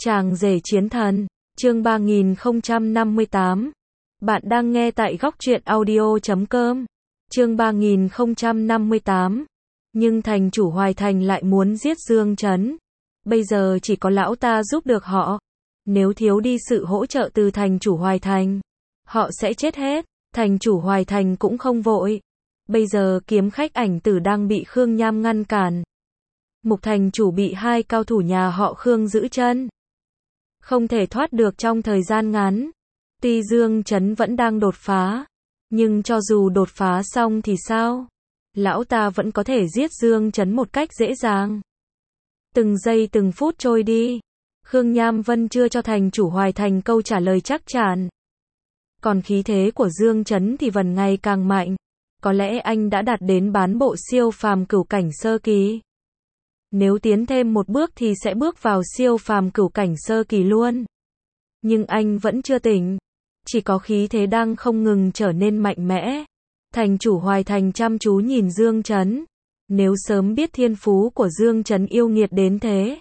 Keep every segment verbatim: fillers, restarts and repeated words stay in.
Chàng rể chiến thần, chương ba nghìn không trăm năm mươi tám. Bạn đang nghe tại góc truyện audio chấm com. Chương ba nghìn không trăm năm mươi tám. Nhưng thành chủ Hoài Thành lại muốn giết Dương Chấn. Bây giờ chỉ có lão ta giúp được họ. Nếu thiếu đi sự hỗ trợ từ thành chủ Hoài Thành, họ sẽ chết hết. Thành chủ Hoài Thành cũng không vội. Bây giờ kiếm khách ảnh tử đang bị Khương Nham ngăn cản. Mục thành chủ bị hai cao thủ nhà họ Khương giữ chân, không thể thoát được trong thời gian ngắn. Tuy Dương Chấn vẫn đang đột phá, nhưng cho dù đột phá xong thì sao? Lão ta vẫn có thể giết Dương Chấn một cách dễ dàng. Từng giây từng phút trôi đi, Khương Nham vẫn chưa cho thành chủ Hoài Thành câu trả lời chắc chắn. Còn khí thế của Dương Chấn thì vẫn ngày càng mạnh. Có lẽ anh đã đạt đến bán bộ siêu phàm cửu cảnh sơ kỳ. Nếu tiến thêm một bước thì sẽ bước vào siêu phàm cửu cảnh sơ kỳ luôn. Nhưng anh vẫn chưa tỉnh. Chỉ có khí thế đang không ngừng trở nên mạnh mẽ. Thành chủ Hoài Thành chăm chú nhìn Dương Chấn. Nếu sớm biết thiên phú của Dương Chấn yêu nghiệt đến thế,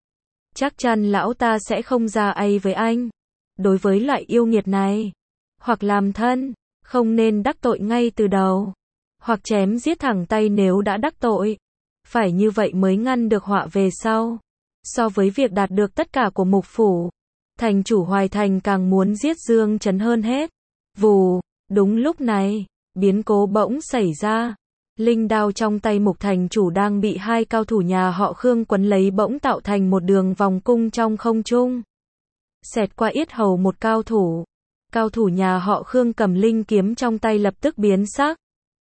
chắc chắn lão ta sẽ không ra ai với anh. Đối với loại yêu nghiệt này, hoặc làm thân, không nên đắc tội ngay từ đầu, hoặc chém giết thẳng tay nếu đã đắc tội. Phải như vậy mới ngăn được họa về sau. So với việc đạt được tất cả của mục phủ, thành chủ Hoài Thành càng muốn giết Dương Chấn hơn hết. Vù, đúng lúc này, biến cố bỗng xảy ra. Linh đao trong tay mục thành chủ đang bị hai cao thủ nhà họ Khương quấn lấy bỗng tạo thành một đường vòng cung trong không trung. Xẹt qua yết hầu một cao thủ. Cao thủ nhà họ Khương cầm linh kiếm trong tay lập tức biến sắc.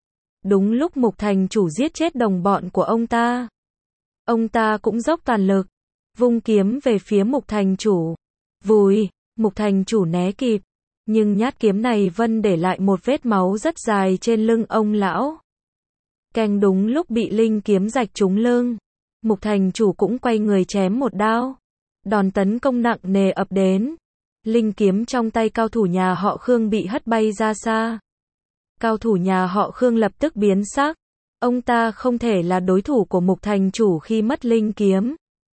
Đúng lúc mục thành chủ giết chết đồng bọn của ông ta, ông ta cũng dốc toàn lực, vung kiếm về phía mục thành chủ. Vùi, mục thành chủ né kịp, nhưng nhát kiếm này vẫn để lại một vết máu rất dài trên lưng ông lão. Keng, đúng lúc bị linh kiếm rạch trúng lưng, mục thành chủ cũng quay người chém một đao. Đòn tấn công nặng nề ập đến. Linh kiếm trong tay cao thủ nhà họ Khương bị hất bay ra xa. Cao thủ nhà họ Khương lập tức biến sắc. Ông ta không thể là đối thủ của mục thành chủ khi mất linh kiếm,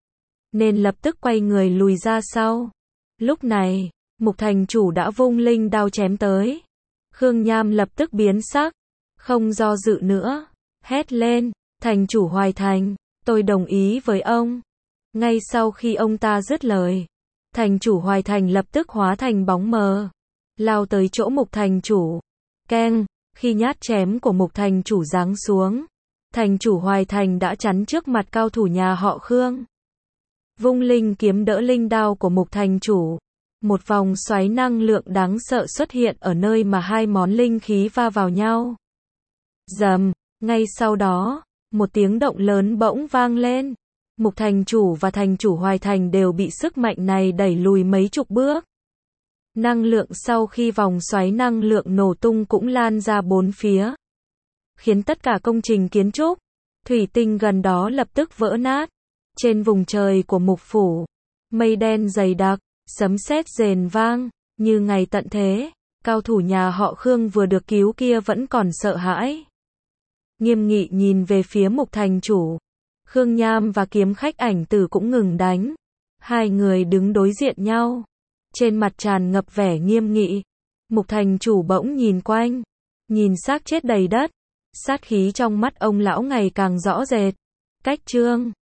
nên lập tức quay người lùi ra sau. Lúc này, mục thành chủ đã vung linh đao chém tới. Khương Nham lập tức biến sắc, không do dự nữa, hét lên, thành chủ Hoài Thành, tôi đồng ý với ông. Ngay sau khi ông ta dứt lời, thành chủ Hoài Thành lập tức hóa thành bóng mờ, lao tới chỗ mục thành chủ. Keng, khi nhát chém của mục thành chủ giáng xuống, thành chủ Hoài Thành đã chắn trước mặt cao thủ nhà họ Khương. Vung linh kiếm đỡ linh đao của mục thành chủ. Một vòng xoáy năng lượng đáng sợ xuất hiện ở nơi mà hai món linh khí va vào nhau. Rầm, ngay sau đó, một tiếng động lớn bỗng vang lên. Mục thành chủ và thành chủ Hoài Thành đều bị sức mạnh này đẩy lùi mấy chục bước. Năng lượng sau khi vòng xoáy năng lượng nổ tung cũng lan ra bốn phía, khiến tất cả công trình kiến trúc, thủy tinh gần đó lập tức vỡ nát. Trên vùng trời của mục phủ, mây đen dày đặc, sấm sét rền vang, như ngày tận thế. Cao thủ nhà họ Khương vừa được cứu kia vẫn còn sợ hãi, nghiêm nghị nhìn về phía mục thành chủ. Khương Nham và kiếm khách ảnh tử cũng ngừng đánh. Hai người đứng đối diện nhau, trên mặt tràn ngập vẻ nghiêm nghị. Mục thành chủ bỗng nhìn quanh, nhìn xác chết đầy đất. Sát khí trong mắt ông lão ngày càng rõ rệt. Cách chương